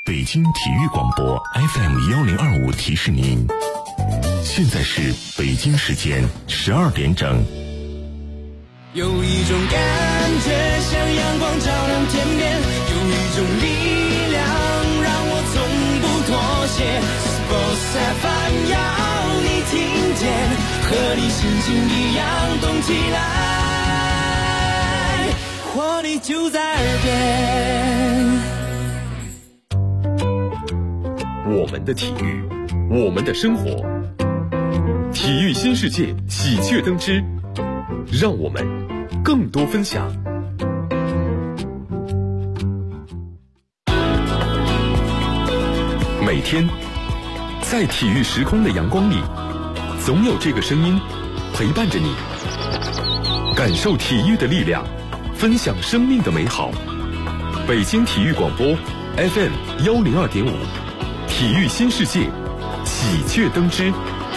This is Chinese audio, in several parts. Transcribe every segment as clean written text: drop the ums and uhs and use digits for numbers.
北京体育广播 FM1025提示您，现在是北京时间12点整。 有一种感觉像阳光照亮天边，有一种力量让我从不妥协。Sports FM 要你听见，和你心情一样动起来，活力就在耳边。 我们的体育，我们的生活，体育新世界喜鹊登枝，让我们更多分享。每天在体育时空的阳光里，总有这个声音陪伴着你，感受体育的力量，分享生命的美好。北京体育广播 FM102.5，体育新世界喜鹊登枝。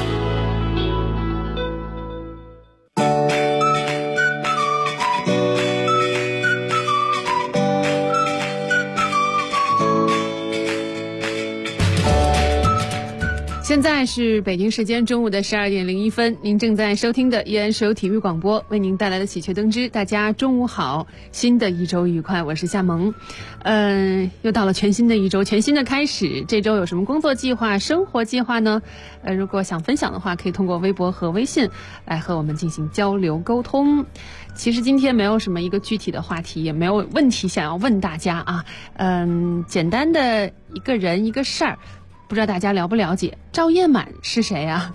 现在是北京时间中午的12点01分，您正在收听的依然是由体育广播为您带来的喜鹊登枝。大家中午好，新的一周愉快，我是夏萌。又到了全新的一周，全新的开始。这周有什么工作计划、生活计划呢？如果想分享的话，可以通过微博和微信来和我们进行交流沟通。其实今天没有什么一个具体的话题，也没有问题想要问大家啊。简单的一个人一个事儿。不知道大家了不了解赵叶满是谁啊？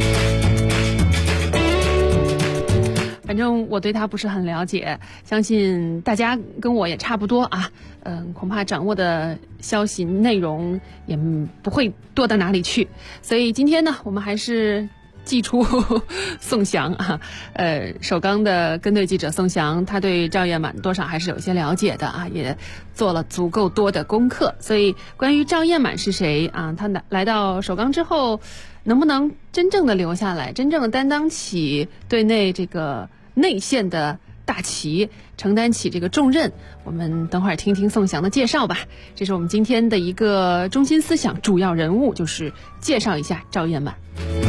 反正我对他不是很了解，相信大家跟我也差不多啊。恐怕掌握的消息内容也不会多到哪里去，所以今天呢，我们还是寄出宋翔啊，首钢的跟队记者宋翔，他对赵叶满多少还是有些了解的啊，也做了足够多的功课。所以关于赵叶满是谁啊，他来到首钢之后，能不能真正的留下来，真正的担当起队内这个内线的大旗，承担起这个重任，我们等会儿听听宋翔的介绍吧。这是我们今天的一个中心思想，主要人物就是介绍一下赵叶满。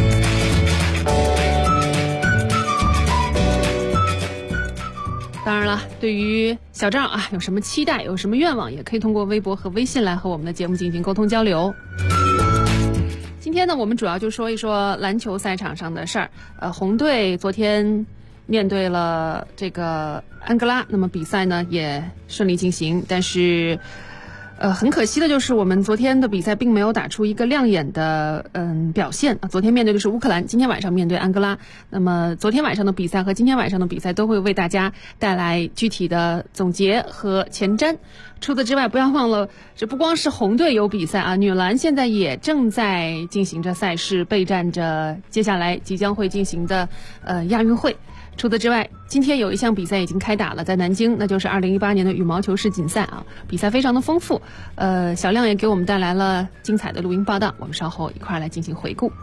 当然了，对于小赵啊，有什么期待，有什么愿望，也可以通过微博和微信来和我们的节目进行沟通交流。今天呢，我们主要就说一说篮球赛场上的事儿。红队昨天面对了这个安哥拉，那么比赛呢也顺利进行，但是很可惜的就是我们昨天的比赛并没有打出一个亮眼的表现啊。昨天面对的是乌克兰，今天晚上面对安哥拉。那么昨天晚上的比赛和今天晚上的比赛都会为大家带来具体的总结和前瞻。除此之外，不要忘了，这不光是红队有比赛啊，女篮现在也正在进行着赛事，备战着接下来即将会进行的亚运会。除此之外，今天有一项比赛已经开打了，在南京，那就是2018年的羽毛球世锦赛啊，比赛非常的丰富。小亮也给我们带来了精彩的录音报道，我们稍后一块来进行回顾。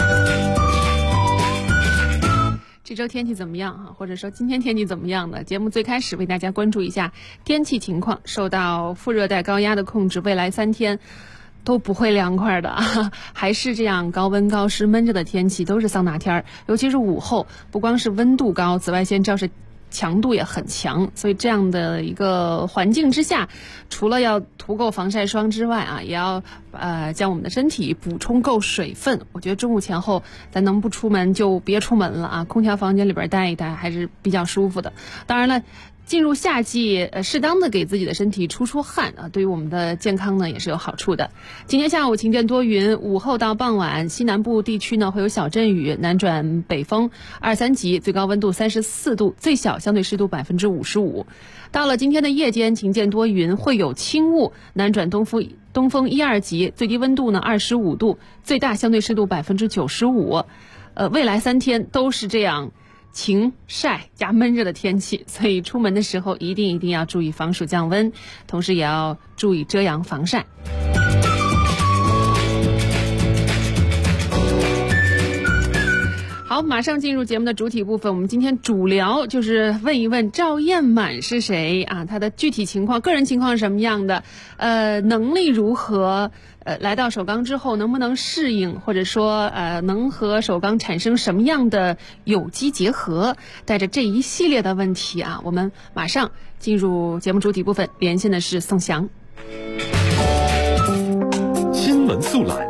这周天气怎么样啊？或者说今天天气怎么样呢？节目最开始为大家关注一下天气情况，受到副热带高压的控制，未来3天都不会凉快的啊，还是这样高温高湿闷着的天气，都是桑拿天儿。尤其是午后，不光是温度高，紫外线照射强度也很强，所以这样的一个环境之下，除了要涂够防晒霜之外啊，也要将我们的身体补充够水分。我觉得中午前后咱能不出门就别出门了啊，空调房间里边待一待还是比较舒服的。当然了，进入夏季，适当的给自己的身体出汗啊，对于我们的健康呢也是有好处的。今天下午晴间多云，午后到傍晚西南部地区呢会有小阵雨，南转北风2、3级，最高温度34度，最小相对湿度55%。到了今天的夜间，晴间多云，会有轻雾，南转东风1、2级，最低温度呢25度，最大相对湿度95%。未来3天都是这样晴晒加闷热的天气，所以出门的时候一定要注意防暑降温，同时也要注意遮阳防晒。好， 好，马上进入节目的主体部分。我们今天主聊就是问一问赵彦满是谁啊？他的具体情况、个人情况是什么样的？能力如何？来到首钢之后能不能适应，或者说能和首钢产生什么样的有机结合？带着这一系列的问题啊，我们马上进入节目主体部分。连线的是宋翔。 新闻速览。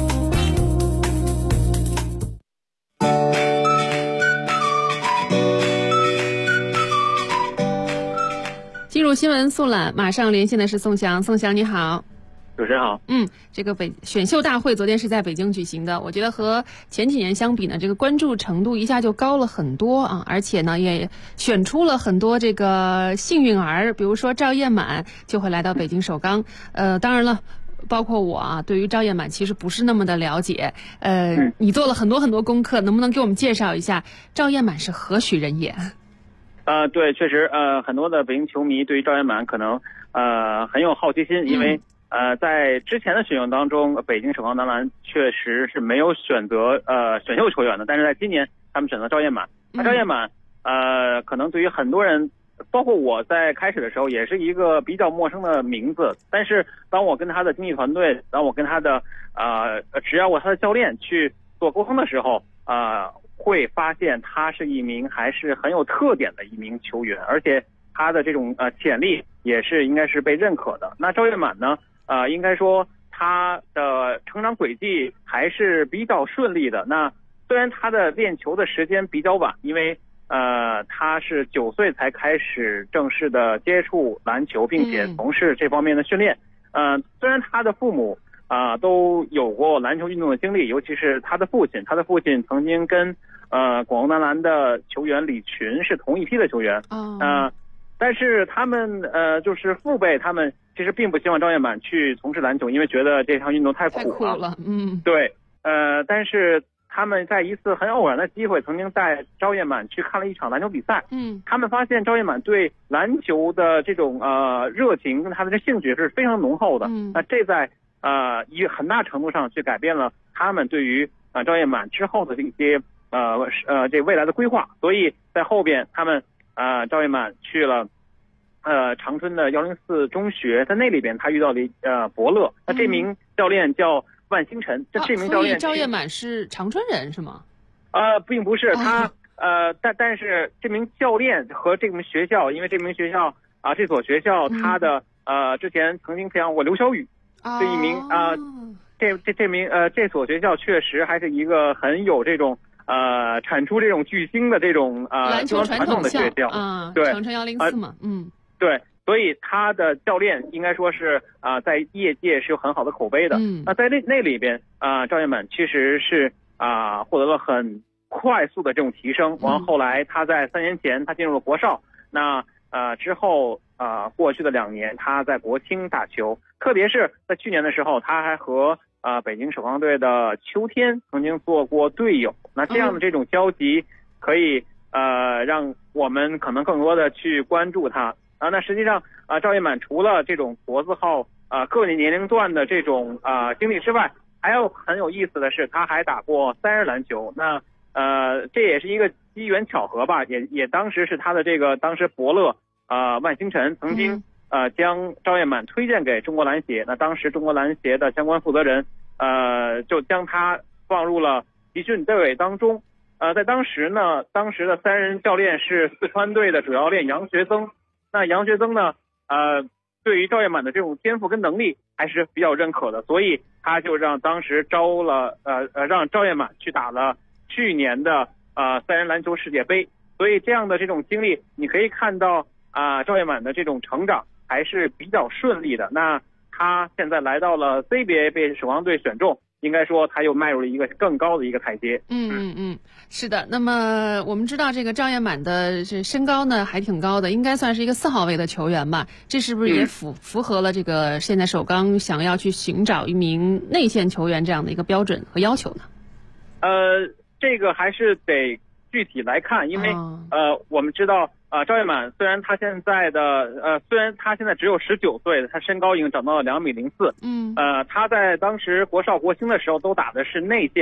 进入新闻速览，马上连线的是宋翔。宋翔你好。 主持人好。 这个选秀大会昨天是在北京举行的，我觉得和前几年相比呢，这个关注程度一下就高了很多啊，而且呢也选出了很多这个幸运儿，比如说赵彦满就会来到北京首钢。当然了，包括我啊，对于赵彦满其实不是那么的了解。你做了很多功课，能不能给我们介绍一下赵彦满是何许人也？ 对，确实，很多的北京球迷对于赵彦满可能很有好奇心，因为在之前的选秀当中，北京首钢男篮确实是没有选择选秀球员的，但是在今年他们选择赵彦满。赵彦满可能对于很多人，包括我在开始的时候也是一个比较陌生的名字，但是当我跟他的经纪团队，当我跟他的只要他的教练去做沟通的时候，会发现他是一名还是很有特点的一名球员，而且他的这种潜力也是应该是被认可的。那赵彦满呢，应该说他的成长轨迹还是比较顺利的。那虽然他的练球的时间比较晚，因为他是9岁才开始正式的接触篮球，并且从事这方面的训练。虽然他的父母都有过篮球运动的经历，尤其是他的父亲曾经跟广州男篮的球员李群是同一批的球员。但是他们就是父辈，他们其实并不希望赵彦满去从事篮球，因为觉得这项运动太苦了。对，但是他们在一次很偶然的机会，曾经带赵彦满去看了一场篮球比赛。他们发现赵彦满对篮球的这种热情跟他的这兴趣是非常浓厚的。那这在以很大程度上去改变了他们对于赵彦满之后的这些这未来的规划。所以在后边他们赵彦满去了长春的104中学，在那里边他遇到了伯乐。那这名教练叫万星辰。这名教练， 所以赵彦满是长春人是吗？ 并不是，他但是这名教练和这名学校，因为这名学校这所学校他的之前曾经培养过刘晓宇。这一名这所学校确实还是一个很有这种产出这种巨星的这种篮球传统的学校。对， 长春104嘛。 对，所以他的教练应该说是在业界是有很好的口碑的。那在那里边赵彦满其实是获得了很快速的这种提升。后来他在3年前他进入了国少。那之后过去的2年他在国青打球，特别是在去年的时候，他还和北京首钢队的邱天曾经做过队友。那这样的这种交集可以让我们可能更多的去关注他。那实际上赵彦满除了这种国字号各年龄段的这种经历之外，还有很有意思的是他还打过3人篮球。那这也是一个机缘巧合吧，也当时是他的这个当时伯乐万星辰曾经将赵彦满推荐给中国篮协。那当时中国篮协的相关负责人就将他放入了集训队委当中。在当时呢，当时的3人教练是四川队的主教练杨学增。那杨学增呢对于赵彦满的这种天赋跟能力还是比较认可的，所以他就让当时让赵彦满去打了去年的3人篮球世界杯。所以这样的这种经历，你可以看到赵彦满的这种成长还是比较顺利的。那他现在来到了 CBA 被首钢队选中，应该说他又迈入了一个更高的一个台阶。 是的。那么我们知道这个赵彦满的这身高呢还挺高的，应该算是一个4号位的球员吧？这是不是也符合了这个现在首钢想要去寻找一名内线球员这样的一个标准和要求呢？ 这个还是得具体来看，因为我们知道赵彦满虽然他现在只有19岁，他身高已经长到了2.04米。他在当时国少国青的时候都打的是内线。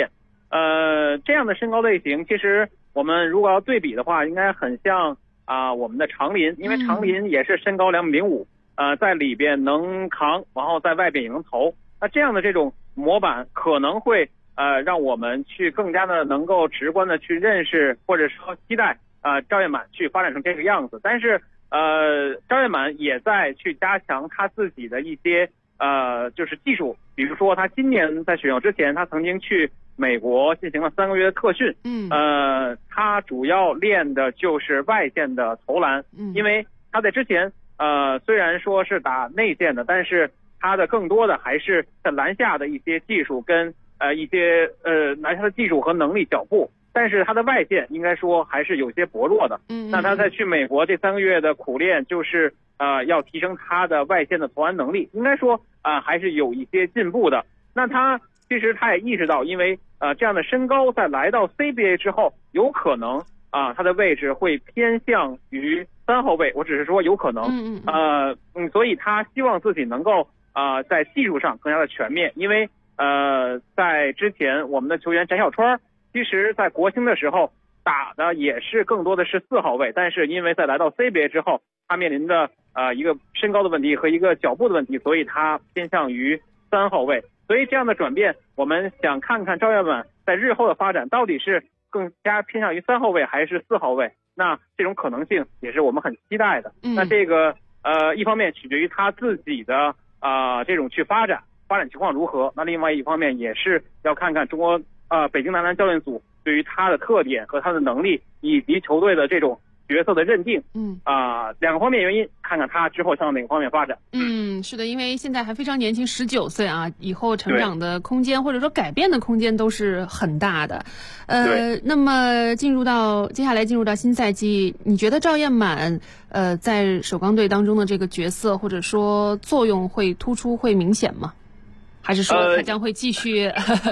这样的身高类型，其实我们如果要对比的话，应该很像我们的长林，因为长林也是身高2.05米，在里边能扛，然后在外边也能投。那这样的这种模板可能会让我们去更加的能够直观的去认识，或者说期待赵彦满去发展成这个样子。但是赵彦满也在去加强他自己的一些就是技术，比如说他今年在选秀之前，他曾经去美国进行了3个月的特训。他主要练的就是外线的投篮，因为他在之前虽然说是打内线的，但是他的更多的还是在篮下的一些技术跟一些篮下的技术和能力脚步，但是他的外线应该说还是有些薄弱的。那他在去美国这3个月的苦练，就是要提升他的外线的投篮能力，应该说还是有一些进步的。那他其实他也意识到，因为这样的身高在来到 CBA 之后，有可能他的位置会偏向于3号位，我只是说有可能。所以他希望自己能够在技术上更加的全面，因为在之前我们的球员翟小川，其实在国青的时候打的也是更多的是4号位，但是因为在来到 CBA 之后，他面临的一个身高的问题和一个脚步的问题，所以他偏向于3号位。所以这样的转变，我们想看看赵彦满在日后的发展到底是更加偏向于3号位还是4号位，那这种可能性也是我们很期待的。那这个一方面取决于他自己的这种去发展情况如何，那另外一方面也是要看看中国北京男篮教练组对于他的特点和他的能力以及球队的这种角色的认定。两个方面原因，看看他之后向哪个方面发展。 是的，因为现在还非常年轻，19岁啊，以后成长的空间或者说改变的空间都是很大的。那么接下来进入到新赛季，你觉得赵彦满在首钢队当中的这个角色或者说作用会突出会明显吗？还是说他将会继续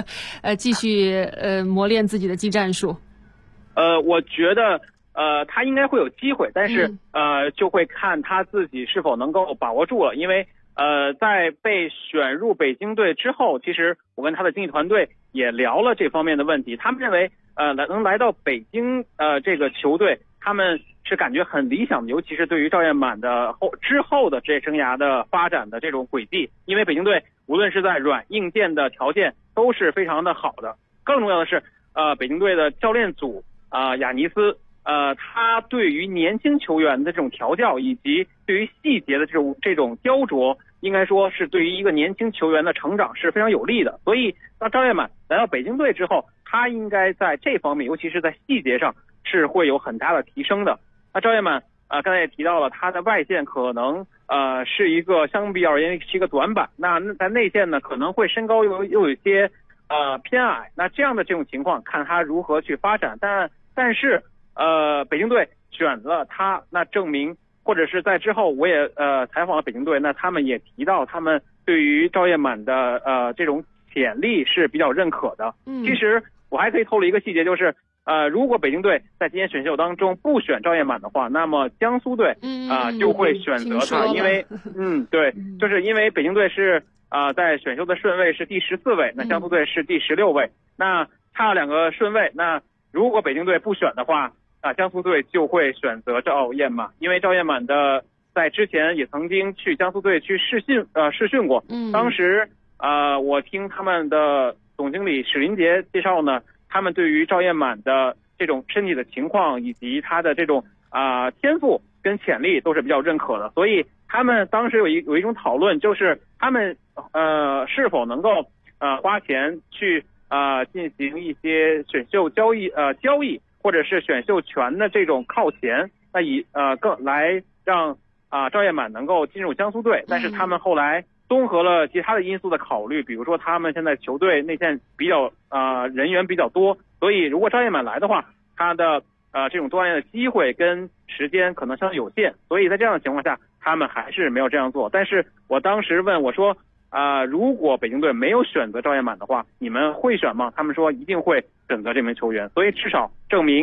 磨练自己的技战术？ 我觉得他应该会有机会，但是就会看他自己是否能够把握住了。因为在被选入北京队之后，其实我跟他的经纪团队也聊了这方面的问题。他们认为能来到北京这个球队，他们是感觉很理想的，尤其是对于赵彦满的之后的职业生涯的发展的这种轨迹。因为北京队无论是在软硬件的条件都是非常的好的，更重要的是北京队的教练组雅尼斯他对于年轻球员的这种调教以及对于细节的这种雕琢，应该说是对于一个年轻球员的成长是非常有利的。所以当赵彦满来到北京队之后，他应该在这方面，尤其是在细节上是会有很大的提升的。那赵彦满刚才也提到了，他的外线可能是一个相比而言是一个短板，那在内线呢可能会身高又有一些偏矮，那这样的这种情况看他如何去发展。但是北京队选了他，那证明或者是在之后我也采访了北京队，那他们也提到他们对于赵彦满的这种潜力是比较认可的。其实我还可以透露一个细节，就是如果北京队在今年选秀当中不选赵彦满的话，那么江苏队就会选择他，因为对，就是因为北京队是在选秀的顺位是第14位，那江苏队是第16位，那差2个顺位，那如果北京队不选的话，江苏队就会选择赵彦满，因为赵彦满的在之前也曾经去江苏队去试训过。当时我听他们的总经理史林杰介绍呢，他们对于赵彦满的这种身体的情况以及他的这种天赋跟潜力都是比较认可的，所以他们当时有一种讨论，就是他们是否能够花钱去进行一些选秀交易或者是选秀权的这种靠前，那更来让赵彦满能够进入江苏队。但是他们后来综合了其他的因素的考虑，比如说他们现在球队内线比较人员比较多，所以如果赵彦满来的话，他的这种锻炼的机会跟时间可能相对有限，所以在这样的情况下他们还是没有这样做。但是我当时问我说如果北京队没有选择赵彦满的话，你们会选吗？他们说一定会选择这名球员，所以至少证明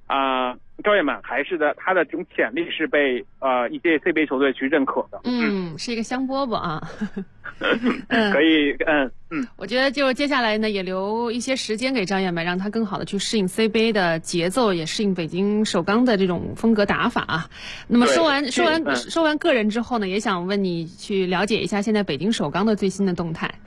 赵彦满还是他的这种潜力是被一些 CBA 球队去认可的。 是一个香饽饽啊。 可以， 我觉得就接下来呢，也留一些时间给张彦满，让他更好的去适应 CBA 的节奏，也适应北京首钢的这种风格打法啊。那么说完个人之后呢，也想问你去了解一下现在北京首钢的最新的动态。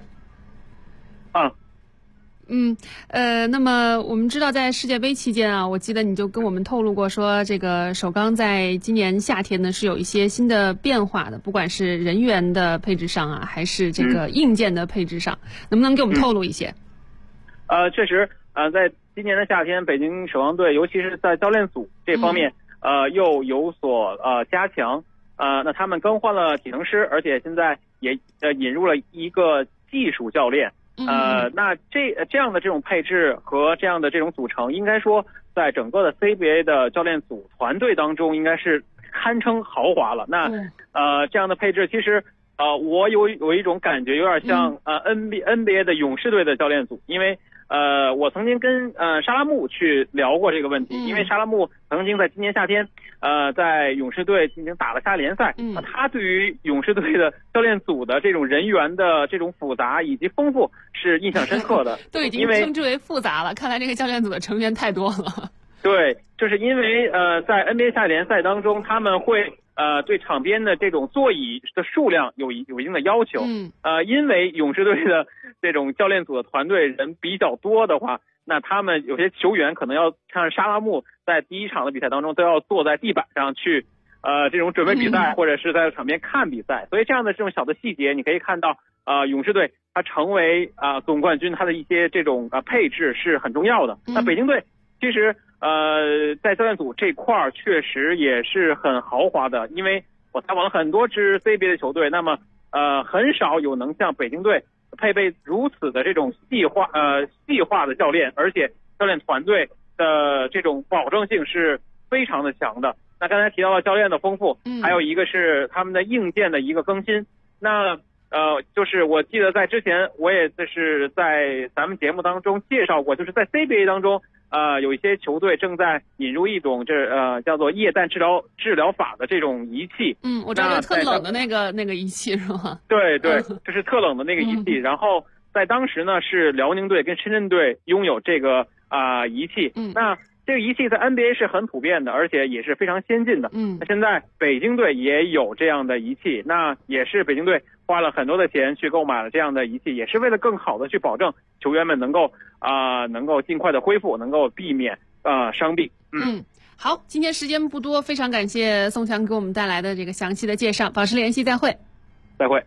那么我们知道在世界杯期间啊，我记得你就跟我们透露过说，这个首钢在今年夏天呢是有一些新的变化的，不管是人员的配置上啊，还是这个硬件的配置上，能不能给我们透露一些？ 确实，在今年的夏天，北京首钢队尤其是在教练组这方面，又有所加强。那他们更换了体能师，而且现在也引入了一个技术教练。那这样的这种配置和这样的这种组成，应该说在整个的 CBA 的教练组团队当中，应该是堪称豪华了。那这样的配置，其实我有一种感觉，有点像NBA 的勇士队的教练组，因为我曾经跟沙拉木去聊过这个问题，因为沙拉木曾经在今年夏天在勇士队进行打了夏联赛，他对于勇士队的教练组的这种人员的这种复杂以及丰富是印象深刻的。 都已经称之为复杂了，看来这个教练组的成员太多了。 对，就是因为在 NBA 夏联赛当中，他们会对场边的这种座椅的数量有一定的要求。因为勇士队的这种教练组的团队人比较多的话，那他们有些球员可能要像沙拉木在第一场的比赛当中都要坐在地板上去这种准备比赛，或者是在场边看比赛。所以这样的这种小的细节，你可以看到勇士队它成为总冠军，它的一些这种配置是很重要的。那北京队其实在教练组这块儿确实也是很豪华的，因为我采访了很多支 CBA 的球队，那么很少有能像北京队配备如此的这种细化的教练，而且教练团队的这种保证性是非常的强的。那刚才提到了教练的丰富，还有一个是他们的硬件的一个更新。那就是我记得在之前我也就是在咱们节目当中介绍过，就是在 CBA 当中有一些球队正在引入一种叫做液氮治疗法的这种仪器。 我知道特冷的那个仪器是吗？ 对，就是特冷的那个仪器。然后在当时呢，是辽宁队跟深圳队拥有这个仪器。那这个仪器在 NBA 是很普遍的，而且也是非常先进的。那现在北京队也有这样的仪器，那也是北京队花了很多的钱去购买了这样的仪器，也是为了更好的去保证球员们能够尽快的恢复，能够避免伤病。 好，今天时间不多，非常感谢宋强给我们带来的这个详细的介绍，保持联系，再会。 再会。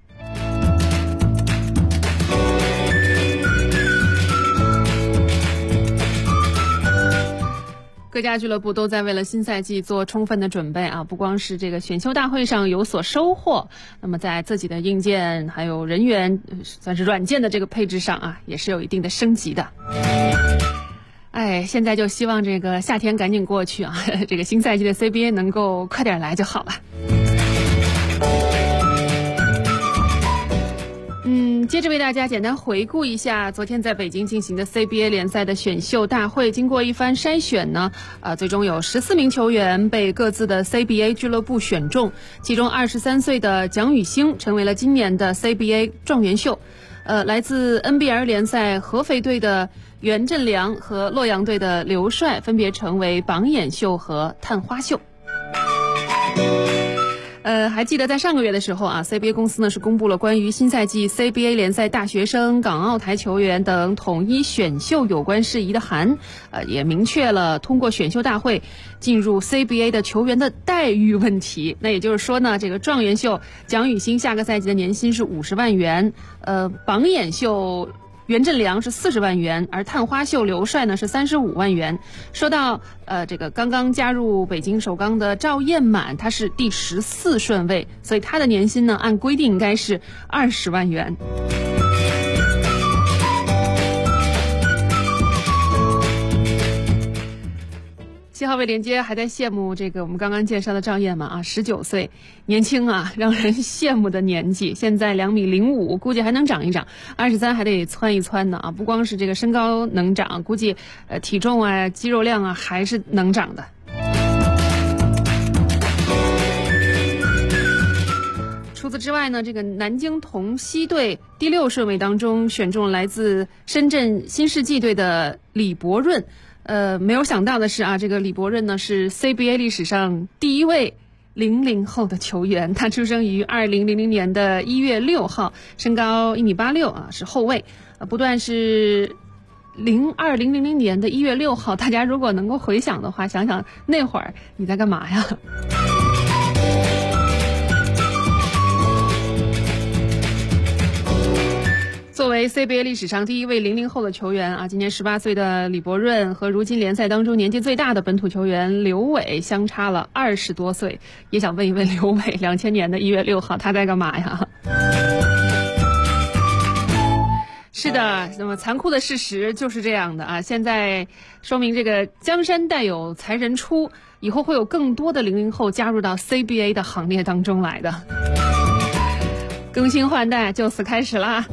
各家俱乐部都在为了新赛季做充分的准备啊！不光是这个选秀大会上有所收获，那么在自己的硬件还有人员，算是软件的这个配置上啊，也是有一定的升级的。现在就希望这个夏天赶紧过去啊，这个新赛季的 CBA 能够快点来就好了。接着为大家简单回顾一下昨天在北京进行的 CBA 联赛的选秀大会。经过一番筛选呢，最终有14名球员被各自的 CBA 俱乐部选中，其中23岁的蒋宇星成为了今年的 CBA 状元秀。来自 NBL 联赛合肥队的袁振良和洛阳队的刘帅分别成为榜眼秀和探花秀。还记得在上个月的时候啊 ，CBA 公司呢是公布了关于新赛季 CBA 联赛大学生、港澳台球员等统一选秀有关事宜的函，也明确了通过选秀大会进入 CBA 的球员的待遇问题。那也就是说呢，这个状元秀蒋宇星下个赛季的年薪是50万元，榜眼秀袁振良是40万元，而探花秀刘帅呢是35万元。说到这个刚刚加入北京首钢的赵彦满，他是第14顺位，所以他的年薪呢按规定应该是20万元。 7号位连接还在羡慕这个我们刚刚介绍的赵燕嘛啊，19岁，年轻啊，让人羡慕的年纪。现在2.05米，估计还能长一长，23还得蹿一蹿呢啊！不光是这个身高能长，估计体重啊、肌肉量啊还是能长的。除此之外呢，这个南京同曦队第6顺位当中选中来自深圳新世纪队的李博润。没有想到的是啊，这个李博润呢是 CBA 历史上第一位00后的球员。他出生于2000年的1月6号，身高1.86米啊，是后卫。不断是2000年的1月6号，大家如果能够回想的话，想想那会儿你在干嘛呀？作为 CBA 历史上第一位00后的球员啊，今年18岁的李博润和如今联赛当中年纪最大的本土球员刘伟相差了20多岁。也想问一问刘伟，2000年的1月6号他在干嘛呀？是的，那么残酷的事实就是这样的啊！现在说明这个江山代有才人出，以后会有更多的00后加入到 CBA 的行列当中来的。更新换代就此开始啦。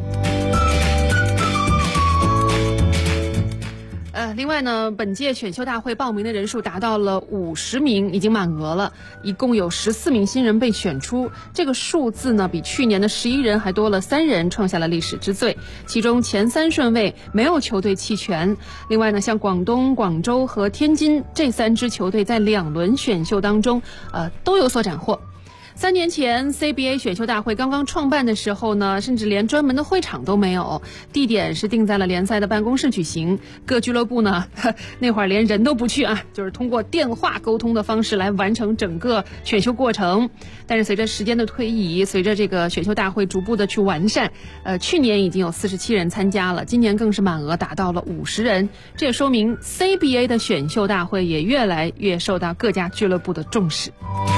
另外呢，本届选秀大会报名的人数达到了50名，已经满额了，一共有14名新人被选出。这个数字呢，比去年的11人还多了3人，创下了历史之最。其中前3顺位没有球队弃权。另外呢，像广东、广州和天津这3支球队在2轮选秀当中，都有所斩获。3年前 CBA 选秀大会刚刚创办的时候呢，甚至连专门的会场都没有，地点是定在了联赛的办公室举行。各俱乐部呢，那会儿连人都不去啊，就是通过电话沟通的方式来完成整个选秀过程。但是随着时间的推移，随着这个选秀大会逐步的去完善，去年已经有47人参加了，今年更是满额达到了50人。这也说明 CBA 的选秀大会也越来越受到各家俱乐部的重视。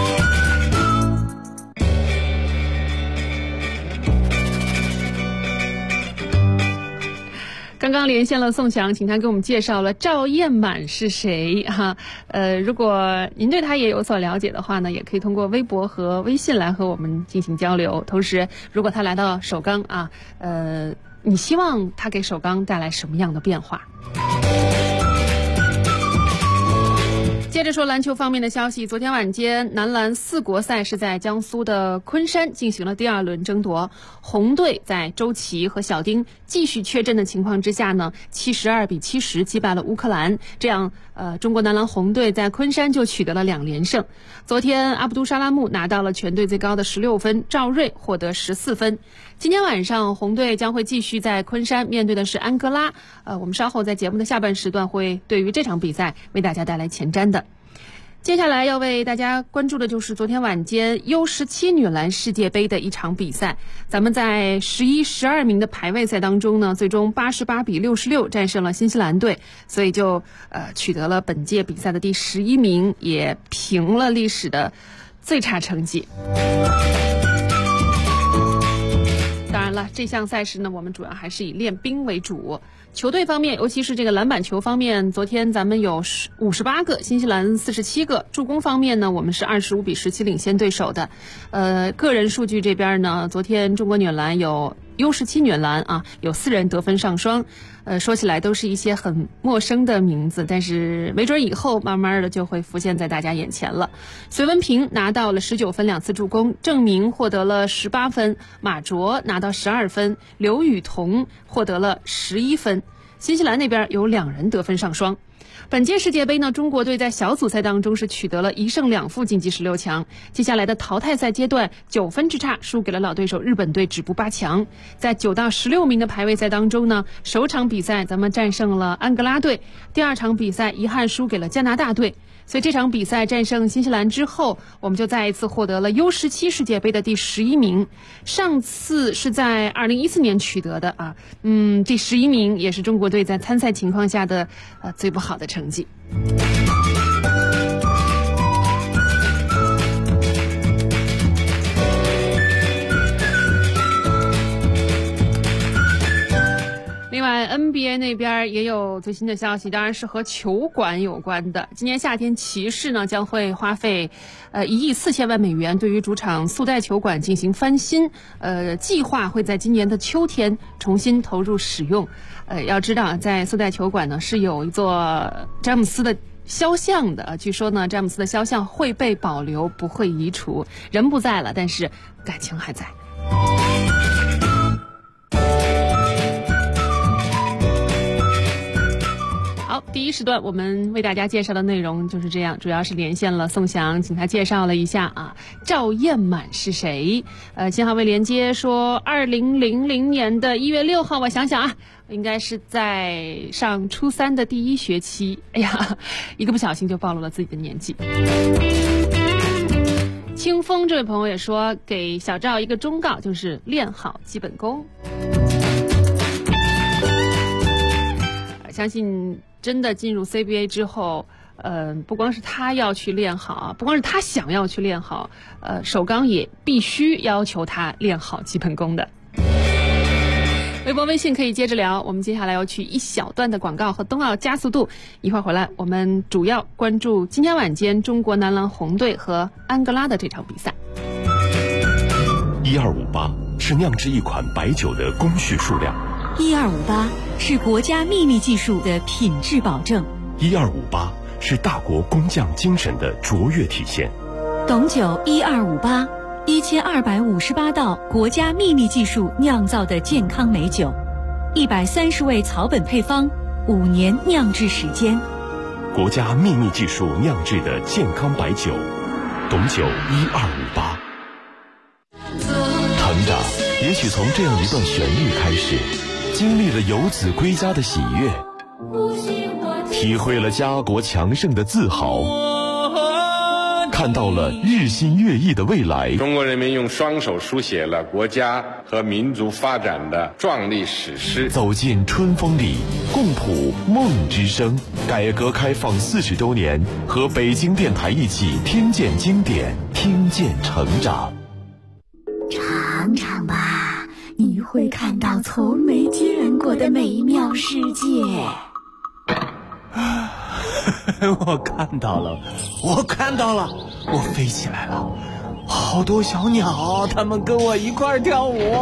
刚刚连线了宋翔，请他给我们介绍了赵燕满是谁哈。如果您对他也有所了解的话呢，也可以通过微博和微信来和我们进行交流。同时，如果他来到首钢啊，你希望他给首钢带来什么样的变化？接着说篮球方面的消息，昨天晚间男篮4国赛是在江苏的昆山进行了第2轮争夺。红队在周琦和小丁继续缺阵的情况之下呢，72比70击败了乌克兰，这样中国男篮红队在昆山就取得了2连胜。昨天阿卜杜沙拉木拿到了全队最高的16分，赵睿获得14分。今天晚上红队将会继续在昆山面对的是安哥拉，我们稍后在节目的下半时段会对于这场比赛为大家带来前瞻的。接下来要为大家关注的就是昨天晚间 U17 女篮世界杯的一场比赛。咱们在11、12名的排位赛当中呢，最终88比66战胜了新西兰队，所以就取得了本届比赛的第11名，也平了历史的最差成绩。当然了，这项赛事呢，我们主要还是以练兵为主。球队方面，尤其是这个篮板球方面，昨天咱们有58个，新西兰47个。助攻方面呢，我们是25比17领先对手的。个人数据这边呢，昨天中国女篮有U17 女篮啊，有4人得分上双。说起来都是一些很陌生的名字，但是没准以后慢慢的就会浮现在大家眼前了。隋文平拿到了19分2次助攻，郑明获得了18分，马卓拿到12分，刘雨桐获得了11分。新西兰那边有2人得分上双。本届世界杯呢，中国队在小组赛当中是取得了1胜2负晋级16强。接下来的淘汰赛阶段9分之差输给了老对手日本队，止步8强。在9到16名的排位赛当中呢，首场比赛咱们战胜了安哥拉队，第2场比赛遗憾输给了加拿大队。所以这场比赛战胜新西兰之后，我们就再一次获得了 U17 世界杯的第11名。上次是在2014年取得的啊，第11名也是中国队在参赛情况下的最不好的成绩。另外 NBA CBA 那边也有最新的消息，当然是和球馆有关的。今年夏天，骑士呢将会花费1亿4千万美元对于主场速贷球馆进行翻新，计划会在今年的秋天重新投入使用。要知道，在速贷球馆呢是有一座詹姆斯的肖像的，据说呢詹姆斯的肖像会被保留，不会移除。人不在了，但是感情还在。好，第一时段我们为大家介绍的内容就是这样，主要是连线了宋翔，请他介绍了一下赵燕满是谁。信号位连接说2000年的1月6号，我想想应该是在上初3的第1学期。哎呀，一个不小心就暴露了自己的年纪。清风这位朋友也说，给小赵一个忠告，就是练好基本功。相信真的进入 CBA 之后，不光是他要去练好，不光是他想要去练好，首钢也必须要求他练好基本功的。微博微信可以接着聊，我们接下来要去一小段的广告和冬奥加速度，一会儿回来我们主要关注今天晚间中国男篮红队和安哥拉的这场比赛。 1258是酿制一款白酒的工序数量 ，1258是国家秘密技术的品质保证 ，1258是大国工匠精神的卓越体现。 董酒1258，1258道国家秘密技术酿造的健康美酒，130味草本配方，5年酿制时间。 国家秘密技术酿制的健康白酒，董酒1258。成长也许从这样一段旋律开始，经历了游子归家的喜悦，体会了家国强盛的自豪，看到了日新月异的未来。 中国人民用双手书写了国家和民族发展的壮丽史诗。 走进春风里，共谱梦之声。改革开放40周年，和北京电台一起听见经典，听见成长。 尝尝吧，你会看到从没见过的美妙世界。 我看到了，我飞起来了，好多小鸟，它们跟我一块跳舞。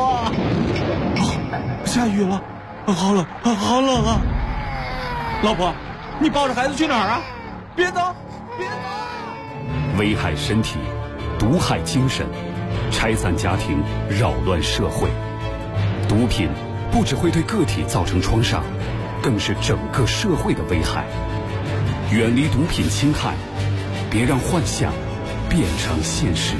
下雨了，好冷啊！老婆，你抱着孩子去哪儿啊？别走！ 危害身体，毒害精神，拆散家庭，扰乱社会。毒品不只会对个体造成创伤，更是整个社会的危害。远离毒品侵害，别让幻想变成现实。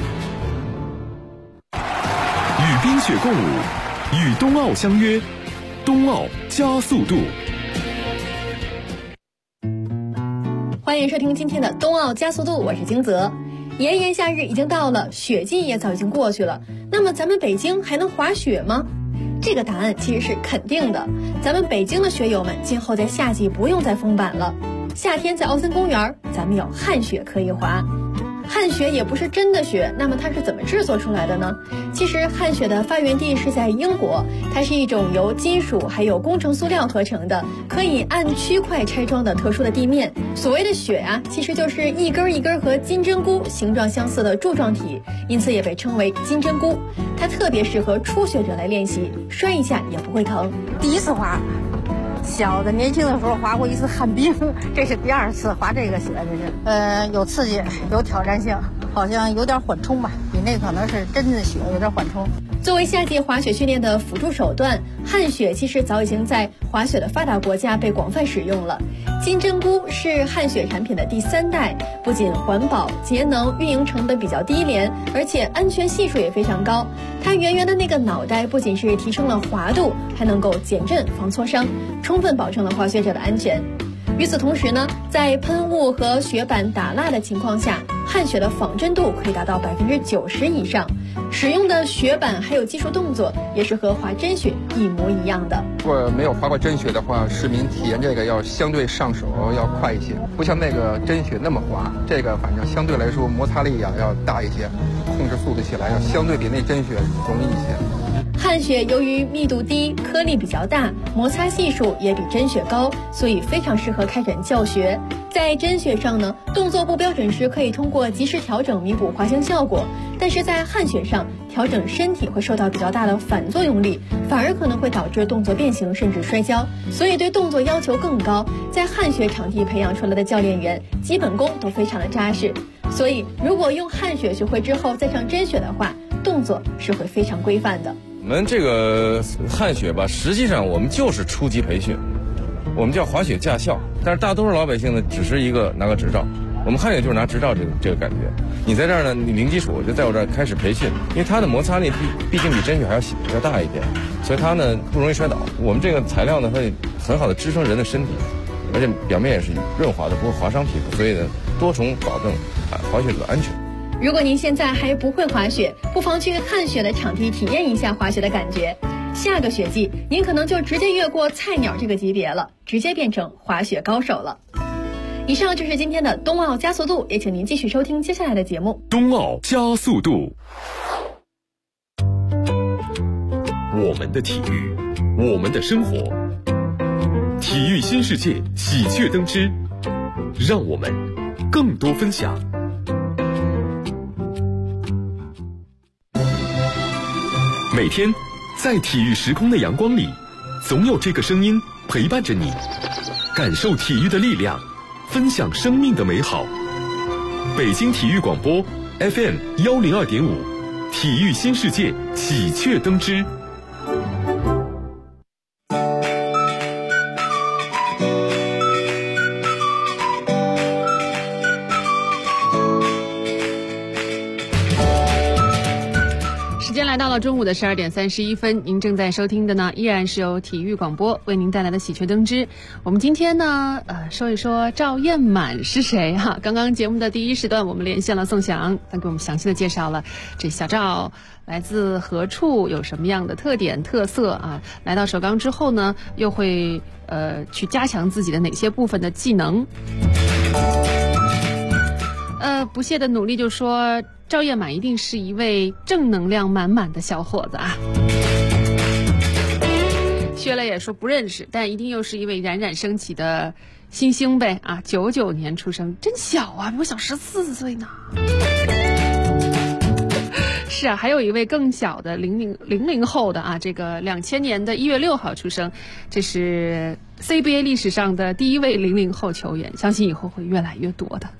与冰雪共舞，与冬奥相约，冬奥加速度。 欢迎收听今天的冬奥加速度，我是金泽。炎炎夏日已经到了，雪季也早已经过去了，那么咱们北京还能滑雪吗？这个答案其实是肯定的，咱们北京的雪友们今后在夏季不用再封板了。夏天在奥森公园，咱们有旱雪可以滑。旱雪也不是真的雪，那么它是怎么制作出来的呢？其实旱雪的发源地是在英国，它是一种由金属还有工程塑料合成的，可以按区块拆装的特殊的地面。所谓的雪其实就是一根一根和金针菇形状相似的柱状体，因此也被称为金针菇。它特别适合初学者来练习，摔一下也不会疼。 第一次滑，小的年轻的时候滑过一次旱冰，这是第2次滑这个雪，这是有刺激，有挑战性，好像有点缓冲吧，比那可能是真的雪有点缓冲。 作为夏季滑雪训练的辅助手段，旱雪其实早已经在滑雪的发达国家被广泛使用了。金针菇是旱雪产品的第3代，不仅环保、节能、运营成本比较低廉，而且安全系数也非常高。它圆圆的那个脑袋不仅是提升了滑度，还能够减震防挫伤，充分保证了滑雪者的安全。与此同时呢，在喷雾和雪板打蜡的情况下，旱雪的仿真度可以达到90%以上。使用的雪板还有技术动作也是和滑真雪一模一样的。 如果没有滑过真雪的话，市民体验这个要相对上手要快一些，不像那个真雪那么滑，这个反正相对来说摩擦力要大一些，控制速度起来要相对比那真雪容易一些。 汗雪由于密度低、颗粒比较大，摩擦系数也比真雪高，所以非常适合开展教学。在真雪上呢，动作不标准时可以通过及时调整弥补滑行效果，但是在汗雪上调整身体会受到比较大的反作用力，反而可能会导致动作变形甚至摔跤，所以对动作要求更高。在汗雪场地培养出来的教练员基本功都非常的扎实，所以如果用汗雪学会之后再上真雪的话，动作是会非常规范的。 我们这个汗雪吧，实际上我们就是初级培训，我们叫滑雪驾校，但是大多数老百姓呢，只是一个拿个执照。我们汗雪就是拿执照这个感觉。你在这儿呢，你零基础就在我这儿开始培训，因为它的摩擦力毕竟比真雪还要大一点，所以它呢不容易摔倒。我们这个材料呢，它很好的支撑人的身体，而且表面也是润滑的，不会划伤皮肤，所以呢多重保证滑雪者的安全。 如果您现在还不会滑雪，不妨去汗雪的场地体验一下滑雪的感觉。下个雪季，您可能就直接越过菜鸟这个级别了，直接变成滑雪高手了。以上就是今天的冬奥加速度，也请您继续收听接下来的节目。 冬奥加速度，我们的体育，我们的生活，体育新世界喜鹊登之，让我们更多分享。每天在体育时空的阳光里，总有这个声音陪伴着你，感受体育的力量，分享生命的美好。北京体育广播 FM102.5，体育新世界喜鹊登之。 时间来到了中午的12点31分，您正在收听的呢，依然是由体育广播为您带来的喜鹊登之。我们今天呢，说一说赵燕满是谁哈？刚刚节目的第一时段，我们连线了宋翔，他给我们详细的介绍了这小赵来自何处，有什么样的特点特色啊？来到首钢之后呢，又会去加强自己的哪些部分的技能？不懈的努力就说赵燕满一定是一位正能量满满的小伙子啊。薛磊也说不认识，但一定又是一位冉冉升起的新星呗啊！99年出生，真小啊，比我小14岁呢。是啊，还有一位更小的00后的啊，这个2000年的1月6号出生，这是 CBA 历史上的第一位00后球员，相信以后会越来越多的。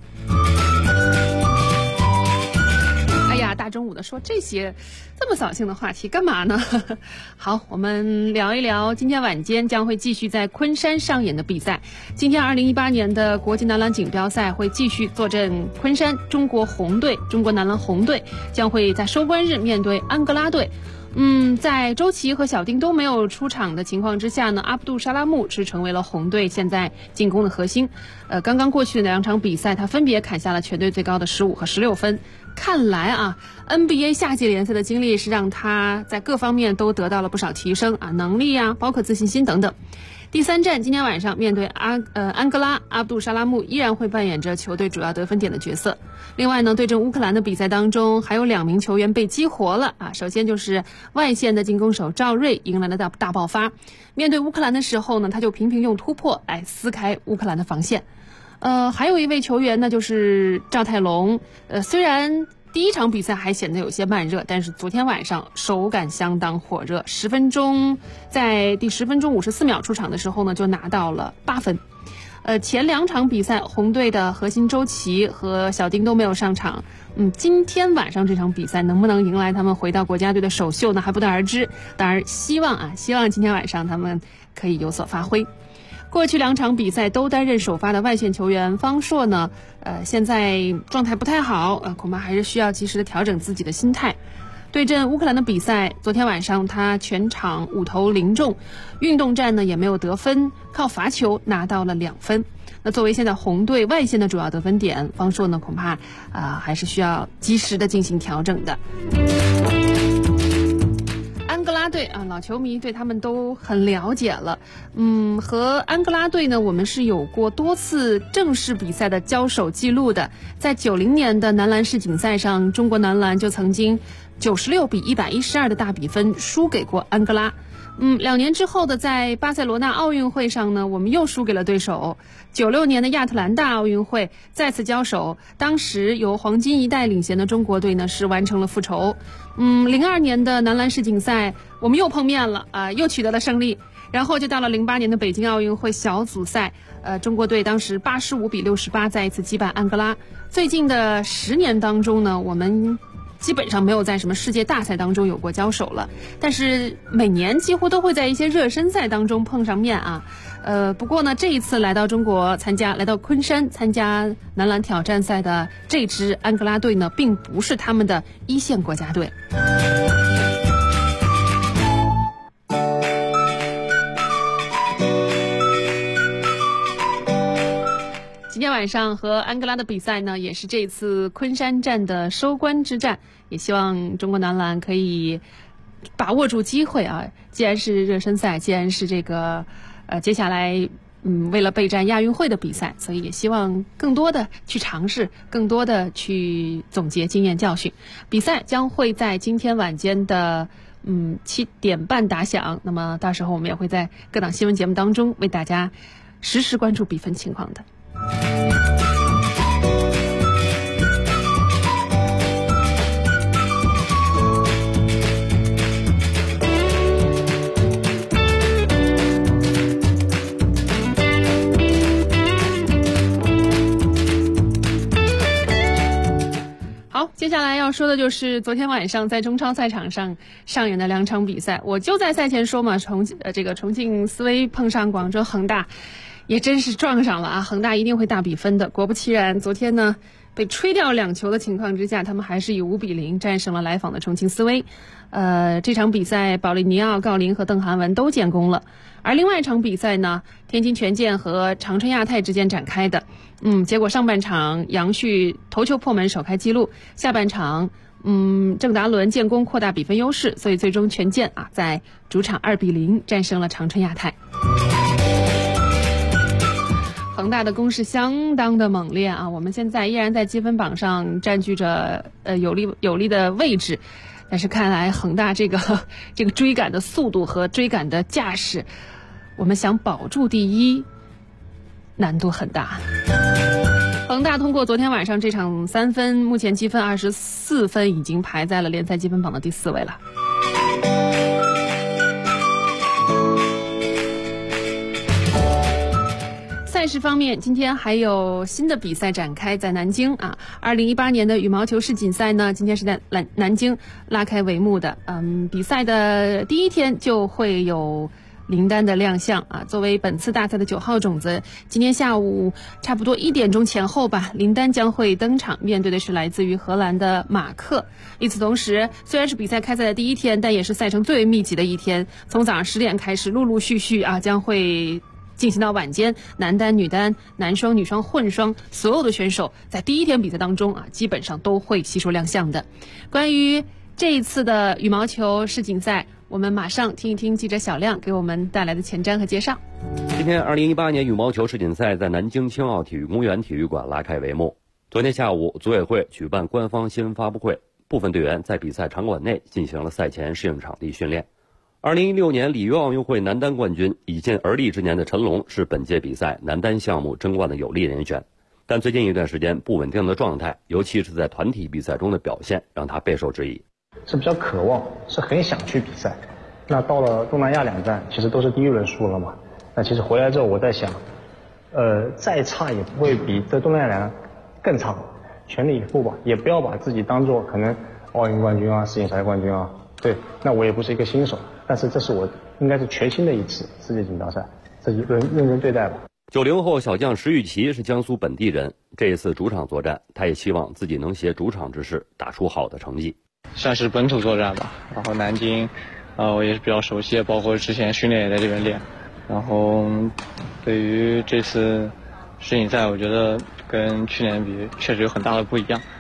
大中午的说这些这么扫兴的话题干嘛呢？好，我们聊一聊今天晚间将会继续在昆山上演的比赛。今天2018年的国际男篮锦标赛会继续坐镇昆山，中国男篮红队将会在收官日面对安哥拉队。在周琦和小丁都没有出场的情况之下呢，阿卜杜沙拉木是成为了红队现在进攻的核心。刚刚过去的2场比赛，他分别砍下了全队最高的15和16分。看来啊 ，NBA 夏季联赛的经历是让他在各方面都得到了不少提升啊，能力啊，包括自信心等等。第3战今天晚上面对安哥拉，阿卜杜沙拉木依然会扮演着球队主要得分点的角色。另外呢，对阵乌克兰的比赛当中，还有2名球员被激活了啊。首先就是外线的进攻手赵睿迎来了大爆发，面对乌克兰的时候呢，他就频频用突破来撕开乌克兰的防线。还有一位球员呢，就是赵泰龙。虽然第1场比赛还显得有些慢热，但是昨天晚上手感相当火热，10分钟，在第10分钟54秒出场的时候呢，就拿到了8分。前2场比赛，红队的核心周琦和小丁都没有上场。今天晚上这场比赛能不能迎来他们回到国家队的首秀呢？还不得而知。当然，希望今天晚上他们可以有所发挥。过去2场比赛都担任首发的外线球员方硕呢，现在状态不太好，恐怕还是需要及时的调整自己的心态。对阵乌克兰的比赛，昨天晚上他全场5投0中，运动战呢也没有得分，靠罚球拿到了2分。那作为现在红队外线的主要得分点，方硕呢恐怕还是需要及时的进行调整的。安哥拉拉队啊，老球迷对他们都很了解了。和安哥拉队呢，我们是有过多次正式比赛的交手记录的。在90年的男篮世锦赛上，中国男篮就曾经96比112的大比分输给过安哥拉。2年之后的在巴塞罗那奥运会上呢，我们又输给了对手。96年的亚特兰大奥运会再次交手，当时由黄金一代领衔的中国队呢是完成了复仇。02年的男篮世锦赛我们又碰面了又取得了胜利。然后就到了08年的北京奥运会小组赛，中国队当时85比68再一次击败安哥拉。最近的10年当中呢，我们基本上没有在什么世界大赛当中有过交手了，但是每年几乎都会在一些热身赛当中碰上面啊。不过呢，这一次来到中国来到昆山参加男篮挑战赛的这支安哥拉队呢，并不是他们的一线国家队。今天晚上和安哥拉的比赛呢，也是这次昆山站的收官之战，也希望中国男篮可以把握住机会啊！既然是热身赛，既然是这个接下来为了备战亚运会的比赛，所以也希望更多的去尝试，更多的去总结经验教训。比赛将会在今天晚间的7点半打响，那么到时候我们也会在各档新闻节目当中为大家实时关注比分情况的。好，接下来要说的就是昨天晚上在中超赛场上上演的2场比赛。我就在赛前说嘛，重庆斯威碰上广州恒大，也真是撞上了啊！恒大一定会大比分的。果不其然，昨天呢被吹掉2球的情况之下，他们还是以5比0战胜了来访的重庆斯威。这场比赛保利尼奥、郜林和邓涵文都建功了。而另外一场比赛呢，天津权健和长春亚泰之间展开的。结果上半场杨旭头球破门首开纪录，下半场郑达伦建功扩大比分优势，所以最终权健在主场2比0战胜了长春亚泰。恒大的攻势相当的猛烈啊！我们现在依然在积分榜上占据着有利的位置，但是看来恒大这个追赶的速度和追赶的架势，我们想保住第一难度很大。恒大通过昨天晚上这场3分，目前积分24分，已经排在了联赛积分榜的第4位了。赛事方面，今天还有新的比赛展开，在南京啊。2018年的羽毛球世锦赛呢，今天是在南京拉开帷幕的。比赛的第一天就会有林丹的亮相啊。作为本次大赛的9号种子，今天下午差不多1点钟前后吧，林丹将会登场，面对的是来自于荷兰的马克。与此同时，虽然是比赛开赛的第一天，但也是赛程最为密集的一天。从早上10点开始，陆陆续续将会进行到晚间，男单、女单、男双、女双、混双，所有的选手在第一天比赛当中基本上都会悉数亮相的。关于这一次的羽毛球世锦赛，我们马上听一听记者小亮给我们带来的前瞻和介绍。 今天2018年羽毛球世锦赛在南京青奥体育公园体育馆拉开帷幕。昨天下午，组委会举办官方新闻发布会，部分队员在比赛场馆内进行了赛前适应场地训练。2016年里约奥运会男单冠军，已近而立之年的陈龙是本届比赛男单项目争冠的有力人选，但最近一段时间不稳定的状态，尤其是在团体比赛中的表现，让他备受质疑。 是比较渴望，是很想去比赛。那到了东南亚2站，其实都是第一轮输了嘛。那其实回来之后，我在想，再差也不会比这东南亚2更差，全力以赴吧，也不要把自己当做可能奥运冠军世锦赛冠军对，那我也不是一个新手，但是这是我应该是全新的一次世界锦标赛，自己认真对待吧。 90后小将石玉琪是江苏本地人，这一次主场作战，他也希望自己能携主场之势打出好的成绩。 算是本土作战吧，然后南京，我也是比较熟悉，包括之前训练也在这边练。然后对于这次世锦赛，我觉得跟去年比确实有很大的不一样。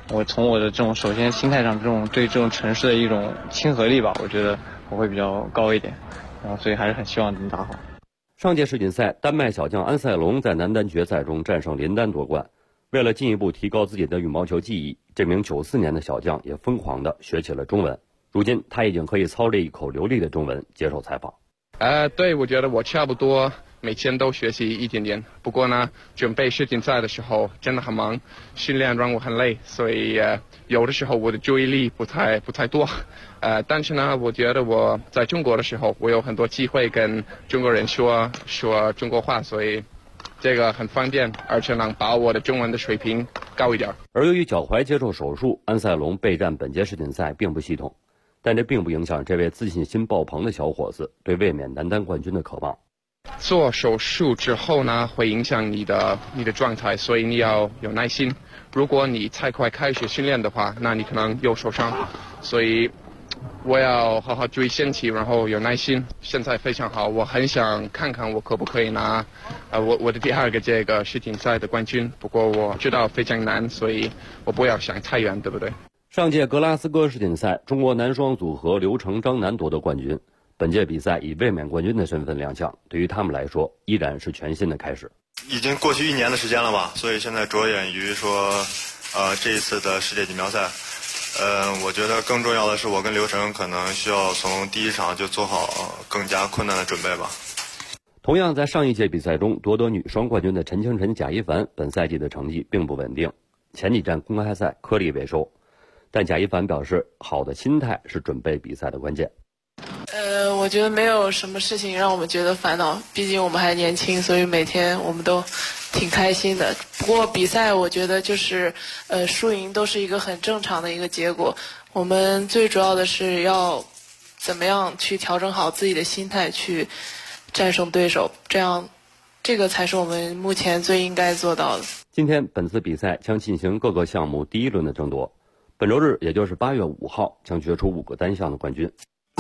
我从我的这种首先心态上对这种城市的一种亲和力吧，我觉得我会比较高一点，然后所以还是很希望能打好。 上届世锦赛，丹麦小将安塞龙在男单决赛中战胜林丹夺冠。为了进一步提高自己的羽毛球技艺，这名94年的小将也疯狂地学起了中文。如今他已经可以操练一口流利的中文接受采访。 对，我觉得我差不多每天都学习一点点。不过呢，准备世锦赛的时候真的很忙，训练让我很累，所以有的时候我的注意力不太多。但是呢，我觉得我在中国的时候，我有很多机会跟中国人说中国话，所以这个很方便，而且能把我的中文的水平高一点。 而由于脚踝接受手术，安塞龙备战本届世锦赛并不系统，但这并不影响这位自信心爆棚的小伙子对卫冕男单冠军的渴望。 做手术之后呢，会影响你的状态，所以你要有耐心。如果你太快开始训练的话，那你可能又受伤。所以我要好好注意身体，然后有耐心。现在非常好，我很想看看我可不可以拿我的第2个这个世锦赛的冠军。不过我知道非常难，所以我不要想太远，对不对？ 上届格拉斯哥世锦赛，中国男双组合刘成张楠夺得冠军。本届比赛以卫冕冠军的身份亮相，对于他们来说依然是全新的开始。 已经过去1年的时间了吧，所以现在着眼于说这一次的世界锦标赛。我觉得更重要的是，我跟刘成可能需要从第1场就做好更加困难的准备吧。 同样在上一届比赛中夺得女双冠军的陈清晨、贾一凡，本赛季的成绩并不稳定，前几站公开赛颗粒未收。但贾一凡表示，好的心态是准备比赛的关键。 我觉得没有什么事情让我们觉得烦恼，毕竟我们还年轻，所以每天我们都挺开心的。不过比赛我觉得就是输赢都是一个很正常的一个结果，我们最主要的是要怎么样去调整好自己的心态，去战胜对手，这个才是我们目前最应该做到的。 今天本次比赛将进行各个项目第1轮的争夺，本周日也就是8月5号将决出5个单项的冠军。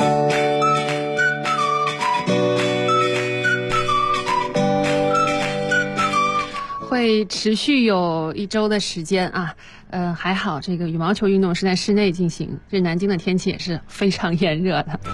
会持续有1周的时间啊，还好这个羽毛球运动是在室内进行，这南京的天气也是非常炎热的。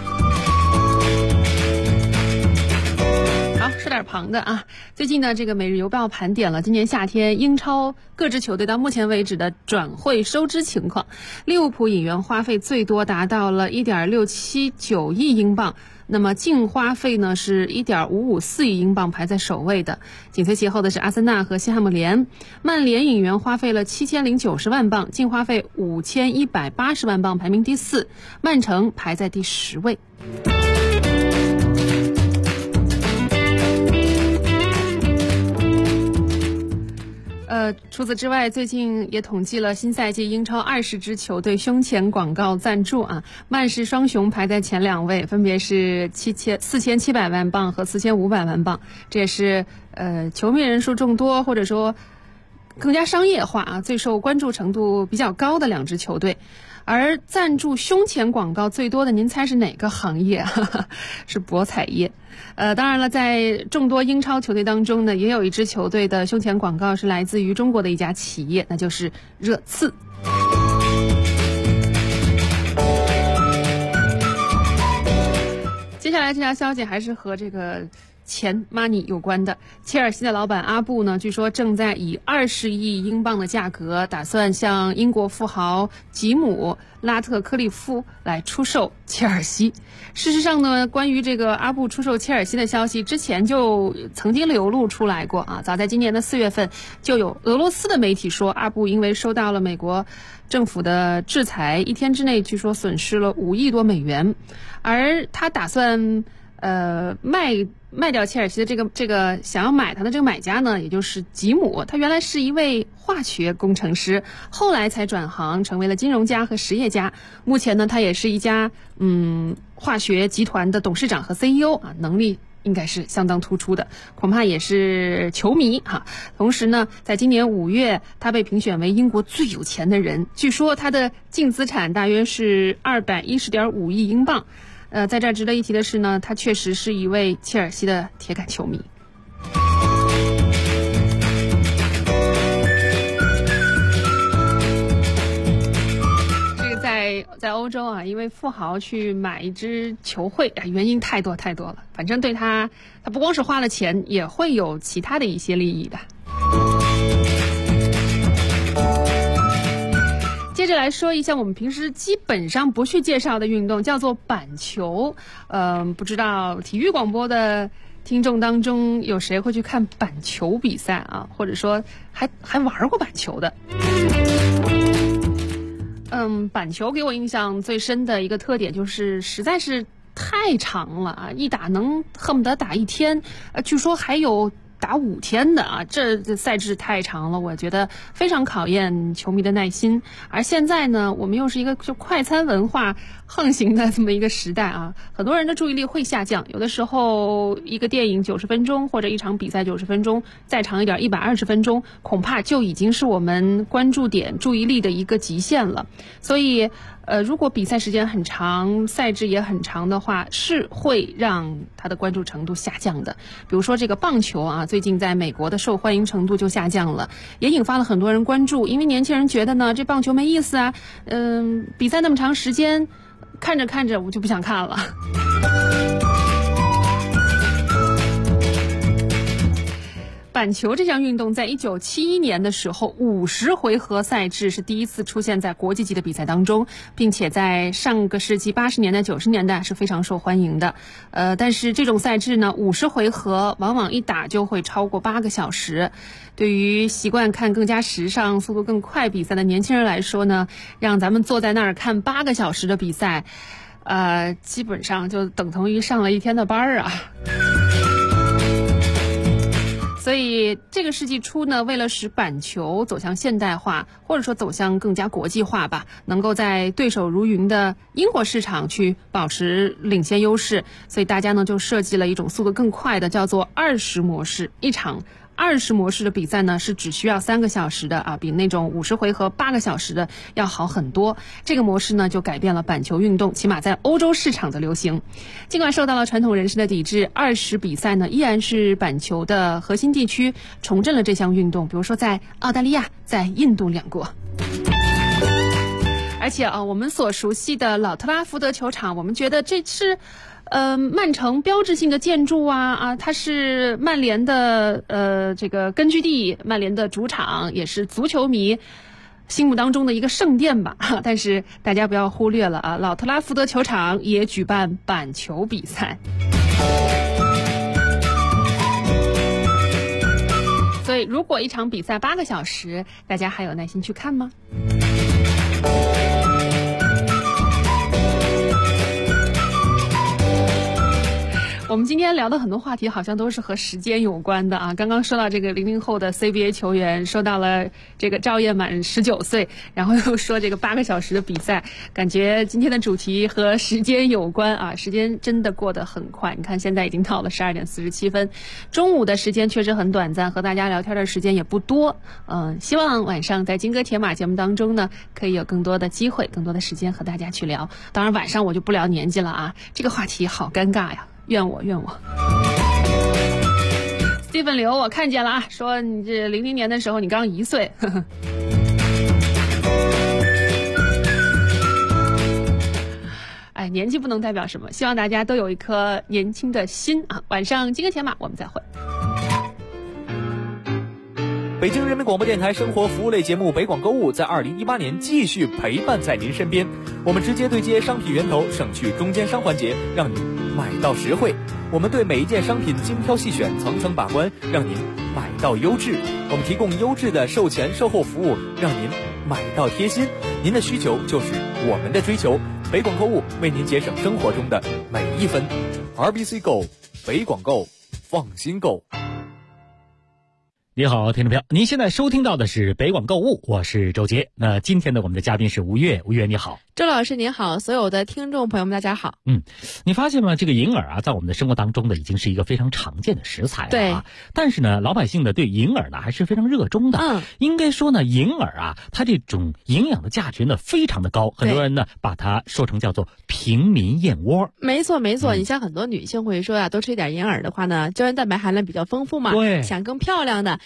好，说点旁的啊，最近呢，这个《每日邮报》盘点了今年夏天英超各支球队到目前为止的转会收支情况，利物浦引援花费最多达到了1.679亿英镑。那么净花费呢是1.554亿英镑，排在首位的。紧随其后的是阿森纳和西汉姆联。曼联引援花费了7090万镑，净花费5180万镑，排名第4。曼城排在第10位。除此之外，最近也统计了新赛季英超20支球队胸前广告赞助啊，曼市双雄排在前2位，分别是4700万镑和4500万镑，这也是球迷人数众多或者说更加商业化啊，最受关注程度比较高的2支球队。而赞助胸前广告最多的，您猜是哪个行业？是博彩业。当然了，在众多英超球队当中呢，也有一支球队的胸前广告是来自于中国的一家企业，那就是热刺。接下来这条消息还是和这个钱 money 有关的。切尔西的老板阿布呢，据说正在以20亿英镑的价格，打算向英国富豪吉姆拉特克利夫来出售切尔西。事实上呢，关于这个阿布出售切尔西的消息，之前就曾经流露出来过啊。早在今年的4月份，就有俄罗斯的媒体说，阿布因为受到了美国政府的制裁，1天之内据说损失了5亿多美元，而他打算卖掉切尔西的这个想要买他的这个买家呢，也就是吉姆，他原来是一位化学工程师，后来才转行成为了金融家和实业家。目前呢，他也是一家化学集团的董事长和 CEO 啊，能力应该是相当突出的，恐怕也是球迷哈。同时呢，在今年5月，他被评选为英国最有钱的人，据说他的净资产大约是210.5亿英镑。在这儿值得一提的是呢，他确实是一位切尔西的铁杆球迷。 在欧洲啊，因为富豪去买一支球会，原因太多太多了。反正对他不光是花了钱，也会有其他的一些利益的。接着来说一下我们平时基本上不去介绍的运动，叫做板球。不知道体育广播的听众当中有谁会去看板球比赛啊？或者说还玩过板球的？板球给我印象最深的一个特点就是实在是太长了啊，一打能恨不得打一天，据说还有打5天的啊，这赛制太长了，我觉得非常考验球迷的耐心。而现在呢，我们又是一个就快餐文化横行的这么一个时代啊，很多人的注意力会下降。有的时候一个电影90分钟，或者一场比赛90分钟，再长一点120分钟，恐怕就已经是我们关注点、注意力的一个极限了。所以如果比赛时间很长，赛制也很长的话，是会让它的关注程度下降的。比如说这个棒球啊，最近在美国的受欢迎程度就下降了，也引发了很多人关注。因为年轻人觉得呢，这棒球没意思啊，比赛那么长时间，看着看着我就不想看了。板球这项运动在1971年的时候，50回合赛制是第一次出现在国际级的比赛当中，并且在上个世纪80年代、90年代是非常受欢迎的。但是这种赛制呢，50回合往往一打就会超过8个小时。对于习惯看更加时尚、速度更快比赛的年轻人来说呢，让咱们坐在那儿看8个小时的比赛，基本上就等同于上了一天的班啊。所以这个世纪初呢，为了使板球走向现代化，或者说走向更加国际化吧，能够在对手如云的英国市场去保持领先优势，所以大家呢就设计了一种速度更快的，叫做20模式。一场20模式的比赛呢是只需要3个小时的啊，比那种50回合8个小时的要好很多。这个模式呢就改变了板球运动，起码在欧洲市场的流行。尽管受到了传统人士的抵制，20比赛呢依然是板球的核心地区，重振了这项运动，比如说在澳大利亚、在印度2国。而且我们所熟悉的老特拉福德球场，我们觉得这是曼城标志性的建筑啊，它是曼联的这个根据地，曼联的主场，也是足球迷心目当中的一个圣殿吧。但是大家不要忽略了啊，老特拉福德球场也举办板球比赛。所以如果一场比赛8个小时，大家还有耐心去看吗？我们今天聊的很多话题好像都是和时间有关的啊。刚刚说到这个00后的 CBA 球员，说到了这个赵烨满19岁，然后又说这个8个小时的比赛，感觉今天的主题和时间有关啊。时间真的过得很快，你看现在已经到了12点47分，中午的时间确实很短暂，和大家聊天的时间也不多。希望晚上在金戈铁马节目当中呢，可以有更多的机会、更多的时间和大家去聊。当然晚上我就不聊年纪了啊，这个话题好尴尬呀。怨我 Steven 刘我看见了啊，说你这00年的时候你刚1岁。哎，年纪不能代表什么，希望大家都有一颗年轻的心啊。晚上金戈铁马我们再会。 北京人民广播电台生活服务类节目北广购物在2018年继续陪伴在您身边，我们直接对接商品源头，省去中间商环节，让您买到实惠。我们对每一件商品精挑细选，层层把关，让您买到优质。我们提供优质的售前售后服务，让您买到贴心。您的需求就是我们的追求，北广购物为您节省生活中的每一分。RBC Go， 北广购，放心购。 你好，听众朋友，您现在收听到的是北广购物，我是周杰。那今天的我们的嘉宾是吴越，吴越你好。 周老师您好，所有的听众朋友们大家好。 你发现吗？这个银耳啊，在我们的生活当中呢，已经是一个非常常见的食材了啊。 对。 但是呢，老百姓呢对银耳呢还是非常热衷的。应该说呢，银耳啊，它这种营养的价值呢非常的高，很多人呢把它说成叫做平民燕窝。 没错没错，你像很多女性会说啊，多吃一点银耳的话呢，胶原蛋白含量比较丰富嘛， 对， 想更漂亮的。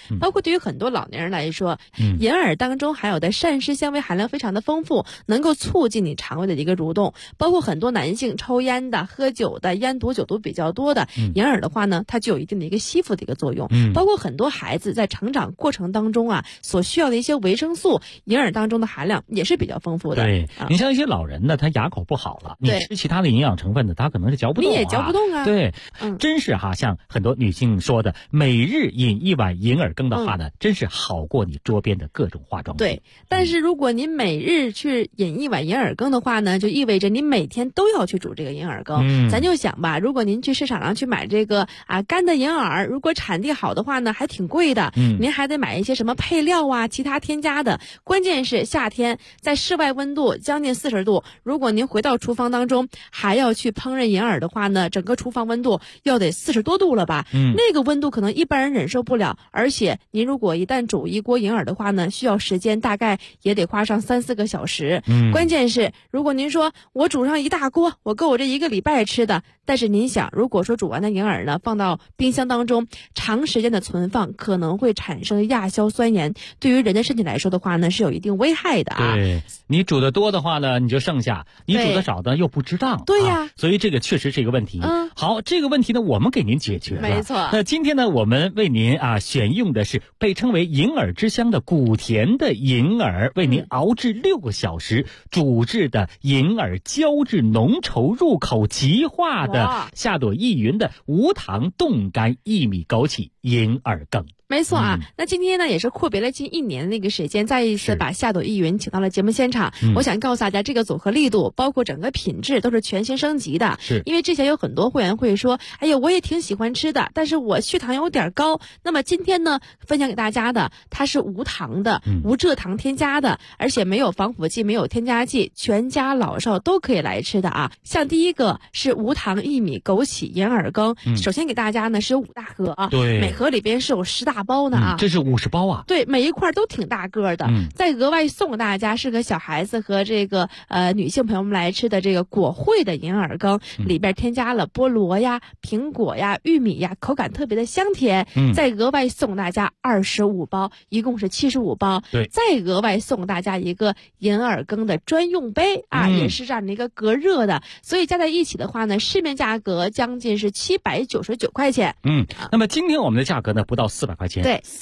包括对于很多老年人来说，银耳当中含有的膳食纤维含量非常的丰富，能够促进你肠胃的一个蠕动。包括很多男性抽烟的、喝酒的、烟毒酒毒比较多的，银耳的话呢，它就有一定的一个吸附的一个作用。包括很多孩子在成长过程当中啊，所需要的一些维生素，银耳当中的含量也是比较丰富的。 对，你像一些老人呢，他牙口不好了，你吃其他的营养成分的，他可能是嚼不动， 你也嚼不动啊。 对，真是哈，像很多女性说的，每日饮一碗银耳羹的话呢，真是好过你桌边的各种化妆品。 对，但是如果您每日去饮一碗银耳羹的话呢，就意味着您每天都要去煮这个银耳羹。咱就想吧，如果您去市场上去买这个干的银耳，如果产地好的话呢，还挺贵的。您还得买一些什么配料啊，其他添加的。关键是夏天在室外温度将近40度，如果您回到厨房当中还要去烹饪银耳的话呢，整个厨房温度要得40多度了吧？那个温度可能一般人忍受不了，而且您如果一旦煮一锅银耳的话呢，需要时间大概也得花上3-4个小时。关键是如果您说我煮上一大锅，我够我这1个礼拜吃的，但是您想，如果说煮完的银耳呢放到冰箱当中，长时间的存放可能会产生亚硝酸盐，对于人的身体来说的话呢，是有一定危害的啊。 对，你煮的多的话呢，你就剩下；你煮的少的又不值当。 对呀， 所以这个确实是一个问题。好，这个问题呢，我们给您解决了。 没错。 那今天呢，我们为您选用的是被称为银耳之乡的古田的银耳，为您熬制6个小时，煮制的银耳胶质浓稠入口即化的夏朵意云的无糖冻干薏米枸杞银耳羹。 没错啊，那今天呢也是阔别了近1年的那个时间，再一次把夏朵意云请到了节目现场。我想告诉大家，这个组合力度，包括整个品质都是全新升级的。 是， 因为之前有很多会员会说，哎呀，我也挺喜欢吃的，但是我血糖有点高。那么今天呢，分享给大家的，它是无糖的，无蔗糖添加的，而且没有防腐剂，没有添加剂，全家老少都可以来吃的啊。像第一个是无糖薏米枸杞银耳羹，首先给大家呢是5大盒啊， 对， 每盒里边是有10大包呢啊， 这是50包啊。 对，每一块都挺大个的。再额外送给大家适合小孩子和这个女性朋友们来吃的这个果汇的银耳羹，里边添加了菠萝呀、苹果呀、玉米呀，口感特别的香甜。再额外送大家25包，一共是75包。 对， 再额外送大家一个银耳羹的专用杯啊，也是这样的一个隔热的，所以加在一起的话呢，市面价格将近是799块钱。 那么今天我们的价格呢不到400块钱， 对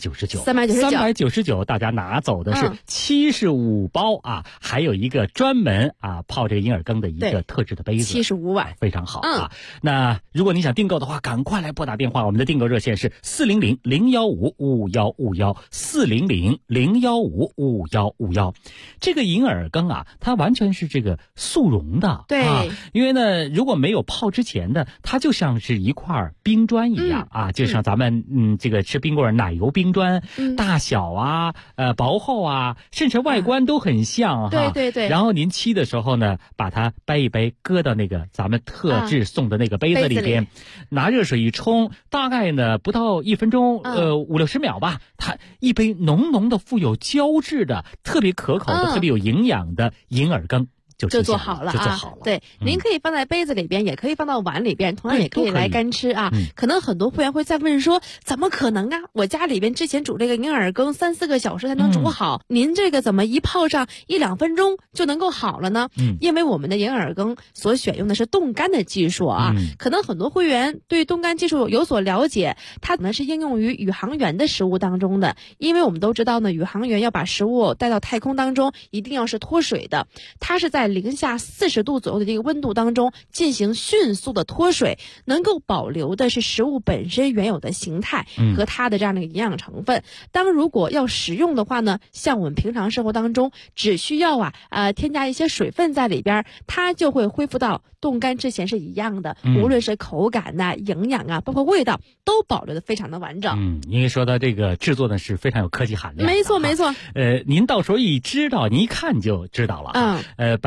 ，399，大家拿走的是75包啊，还有一个专门泡这个银耳羹的一个特制的杯子 ，75碗， 非常好啊。那如果你想订购的话，赶快来拨打电话，我们的订购热线是400-015-5151，400-015-5151。这个银耳羹啊，它完全是这个速溶的， 对， 因为呢，如果没有泡之前的，它就像是一块冰砖一样啊，就像咱们这个吃冰棍奶油冰砖，大小啊、薄厚啊，甚至外观都很像哈。 对。 然后您沏的时候呢，把它掰一掰，搁到那个咱们特制送的那个杯子里边，拿热水一冲，大概呢不到1分钟，50-60秒吧，它一杯浓浓的、富有胶质的、特别可口的、特别有营养的银耳羹。就做好了啊！对，您可以放在杯子里边，也可以放到碗里边，同样也可以来干吃啊。可能很多会员会再问说，怎么可能啊？我家里边之前煮这个银耳羹3-4个小时才能煮好，您这个怎么一泡上1-2分钟就能够好了呢？因为我们的银耳羹所选用的是冻干的技术啊。可能很多会员对冻干技术有所了解，它可能是应用于宇航员的食物当中的，因为我们都知道呢，宇航员要把食物带到太空当中，一定要是脱水的，它是在零下40度左右的这个温度当中进行迅速的脱水，能够保留的是食物本身原有的形态和它的这样的营养成分。当如果要食用的话呢，像我们平常生活当中只需要添加一些水分在里边，它就会恢复到冻干之前是一样的，无论是口感营养包括味道都保留的非常的完整。 因为说到这个制作呢是非常有科技含量的。 没错。 您到时候一知道，您一看就知道了。本来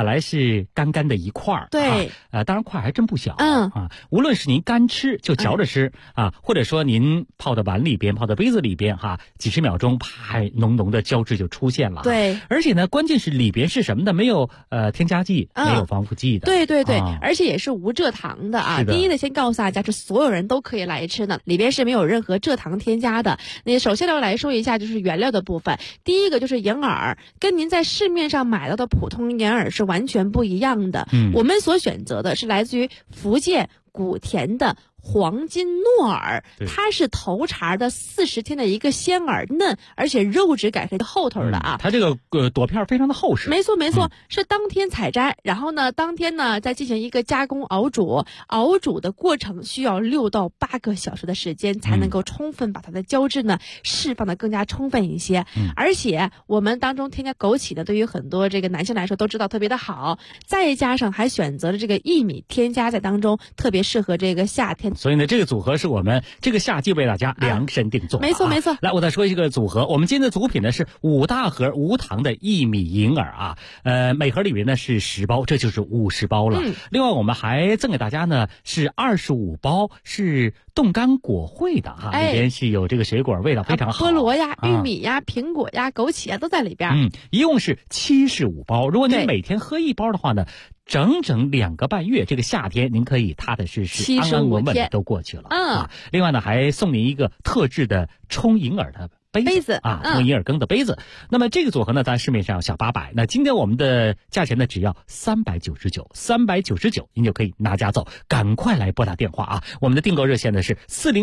来是干干的一块儿。 对， 当然块还真不小。无论是您干吃就嚼着吃或者说您泡到碗里边、泡到杯子里边几十秒钟，啪，浓浓的胶质就出现了。 对， 而且呢，关键是里边是什么的？没有添加剂，没有防腐剂的。 对对对，而且也是无蔗糖的啊。第一呢，先告诉大家，是所有人都可以来吃的，里边是没有任何蔗糖添加的。那首先来说一下，就是原料的部分。第一个就是银耳，跟您在市面上买到的普通银耳是完全不一样的。我们所选择的是来自于福建古田的黄金糯耳，它是头茬的40天的一个鲜耳嫩，而且肉质感是厚头的啊。 它这个朵片非常的厚实。 没错没错，是当天采摘，然后呢当天呢再进行一个加工熬煮，熬煮的过程需要6到8个小时的时间，才能够充分把它的胶质呢释放的更加充分一些。而且我们当中添加枸杞呢，对于很多这个男性来说都知道特别的好，再加上还选择了这个薏米添加在当中，特别适合这个夏天。 所以呢，这个组合是我们这个夏季为大家量身定做。 没错没错。 来，我再说一个组合，我们今天的组品呢是5大盒无糖的薏米银耳每盒里面呢是10包，这就是50包了。另外我们还赠给大家呢是25包是冻干果荟的里边是有这个水果，味道非常好。 菠萝呀、玉米呀、苹果呀、枸杞都在里边。 一共是75包。如果您每天喝1包的话呢，整整2个半月，这个夏天您可以踏踏实实、安安稳稳的都过去了。另外呢，还送您一个特制的冲银耳的杯子冲银耳羹的杯子。那么这个组合呢，在市面上要小800，那今天我们的价钱呢只要399，您就可以拿家走。赶快来拨打电话我们的订购热线呢是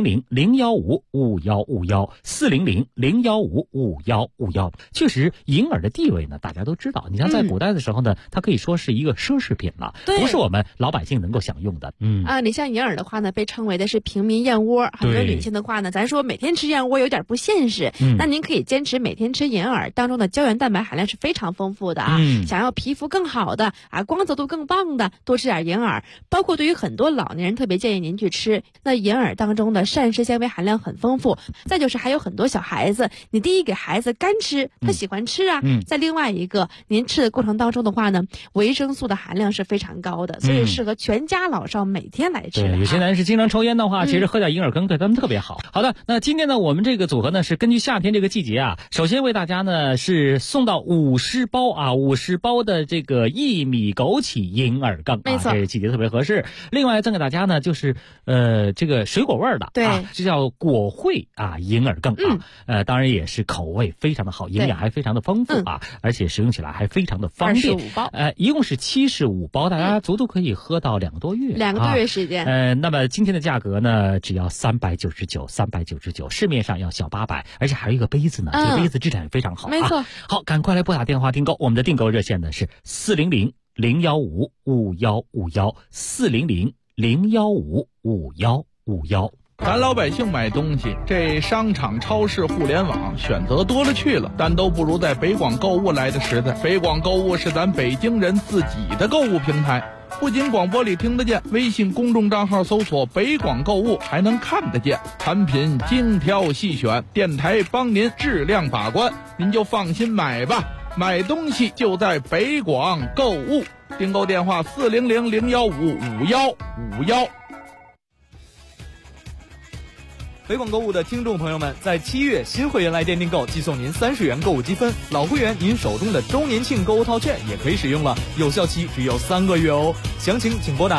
400-015-5151，400-015-5151。确实，银耳的地位呢，大家都知道。你像在古代的时候呢，它可以说是一个奢侈品了，不是我们老百姓能够享用的。 你像银耳的话呢，被称为的是平民燕窝。很多女性的话呢，咱说每天吃燕窝有点不现实。那您可以坚持每天吃银耳，当中的胶原蛋白含量是非常丰富的想要皮肤更好的光泽度更棒的，多吃点银耳。包括对于很多老年人，特别建议您去吃。那银耳当中的膳食纤维含量很丰富。再就是还有很多小孩子，你第一给孩子干吃，他喜欢吃再另外一个，您吃的过程当中的话呢，维生素的含量是非常高的，所以适合全家老少每天来吃。 有些男士经常抽烟的话，其实喝点银耳羹对他们特别好。好的，那今天呢，我们这个组合呢是根据夏天这个季节首先为大家呢是送到50包50包的这个薏米枸杞银耳羹没错， 这季节特别合适。另外赠给大家呢就是这个水果味的，这叫果荟银耳羹当然也是口味非常的好，营养还非常的丰富而且使用起来还非常的方便。 25包一共是75包，大家足足可以喝到2个多月 ，2个多月时间。 那么今天的价格呢只要399，市面上要小800，而且还有一个杯子呢，这个杯子质感非常好。 没错。 好，赶快来拨打电话订购，我们的订购热线呢是400-015-5151，400-015-5151。 咱老百姓买东西，这商场、超市、互联网选择多了去了，但都不如在北广购物来的实在。北广购物是咱北京人自己的购物平台，不仅广播里听得见，微信公众账号搜索北广购物还能看得见，产品精挑细选，电台帮您质量把关，您就放心买吧。买东西就在北广购物，订购电话400-015-5151。 北广购物的听众朋友们，在7月新会员来电订购，即送您30元购物积分；老会员您手中的周年庆购物套券也可以使用了，有效期只有3个月哦。详情请拨打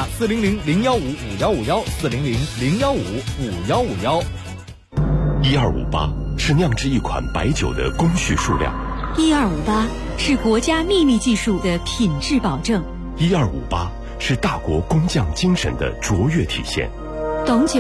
400-015-5151，400-015-5151。 1258是酿制一款白酒的工序数量 ，1258是国家秘密技术的品质保证 ，1258是大国工匠精神的卓越体现。 董酒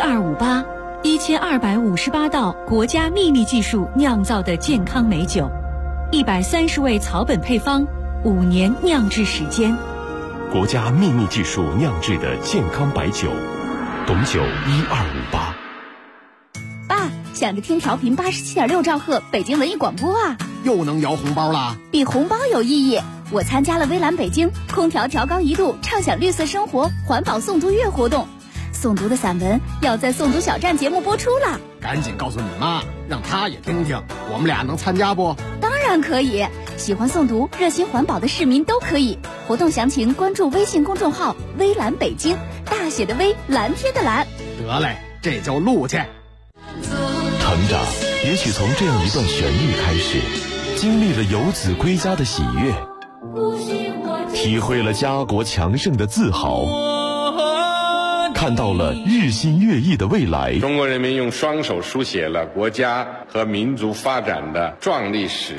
1258，1258道国家秘密技术酿造的健康美酒，130味草本配方，5年酿制时间， 国家秘密技术酿制的健康白酒，董酒1258。 爸，想着听调频87.6兆赫北京文艺广播又能摇红包啦！ 比红包有意义。我参加了微蓝北京空调调高1度畅享绿色生活环保诵读月活动，诵读的散文要在诵读小站节目播出了， 赶紧告诉你妈，让她也听听，我们俩能参加不？ 当然可以， 喜欢诵读、热心环保的市民都可以。活动详情关注微信公众号“微蓝北京”，大写的微，蓝天的蓝。 得嘞，这就录去。 成长也许从这样一段旋律开始，经历了游子归家的喜悦，体会了家国强盛的自豪，看到了日新月异的未来。 中国人民用双手书写了国家和民族发展的壮丽史